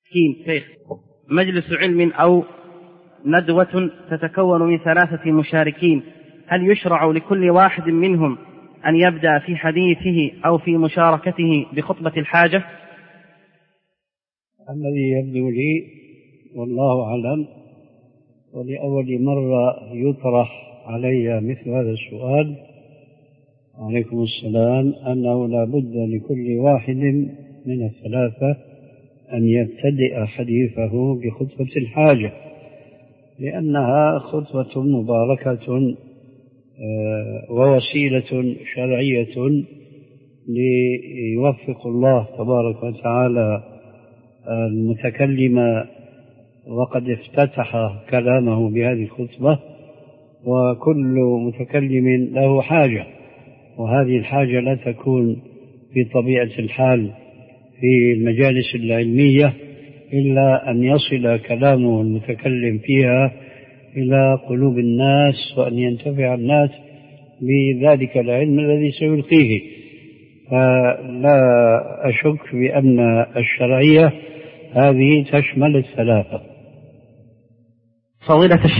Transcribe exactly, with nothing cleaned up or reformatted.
شيخ مجلس علم أو ندوة تتكون من ثلاثة مشاركين، هل يشرع لكل واحد منهم أن يبدأ في حديثه أو في مشاركته بخطبة الحاجة؟ الذي يبدو لي والله أعلم ولأول مرة يطرح علي مثل هذا السؤال، عليكم السلام، أنه لا بد لكل واحد من الثلاثة أن يبتدئ حديثه بخطبة الحاجة، لأنها خطبة مباركة ووسيلة شرعية ليوفق الله تبارك وتعالى المتكلم وقد افتتح كلامه بهذه الخطبة، وكل متكلم له حاجة، وهذه الحاجة لا تكون في طبيعة الحال في المجالس العلمية إلا أن يصل كلامه المتكلم فيها إلى قلوب الناس، وأن ينتفع الناس بذلك العلم الذي سيلقيه. فلا أشك بأن الشرعية هذه تشمل الثلاثة. فضيلة